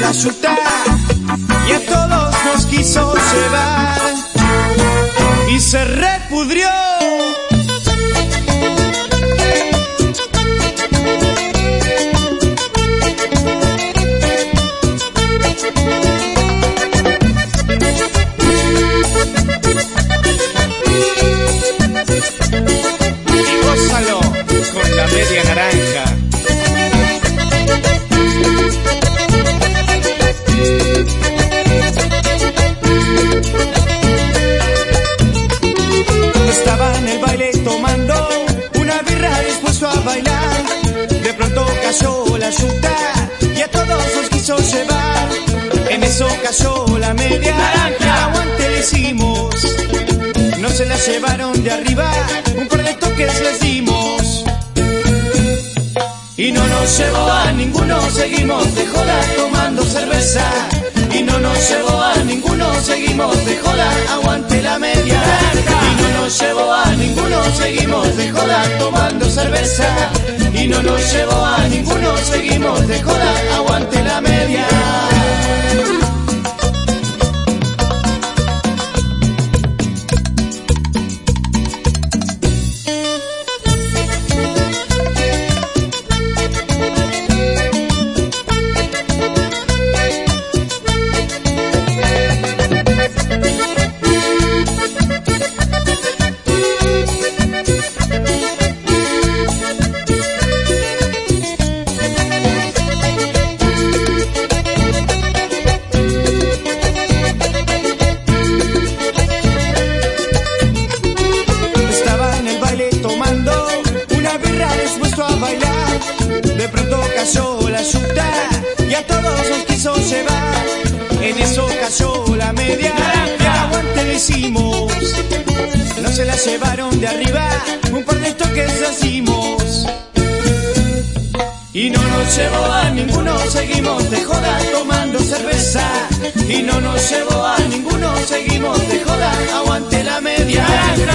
la yuta y a todos nos quiso llevar y se repudrió. Y gózalo con la media naranja. Estaba en el baile tomando una birra dispuesto a bailar. De pronto cayó la yuta y a todos nos quiso llevar. En eso cayó la media naranja. Aguante le hicimos. No se la llevaron de arriba, un par de toques les dimos. Y no nos llevó a ninguno, seguimos de joda tomando cerveza. Y no nos llevó a ninguno, seguimos de joda, aguante la media. Y no nos llevó a ninguno, seguimos de joda tomando cerveza. Y no nos llevó a ninguno, seguimos de joda, aguante la media. A bailar, de pronto cayó la yuta y a todos nos quiso llevar. En eso cayó la media naranja. Aguante le hicimos. No se la llevaron de arriba, un par de toques hacimos. Y no nos llevó a ninguno, seguimos de joda tomando cerveza. Y no nos llevó a ninguno, seguimos de joda, aguante la media naranja.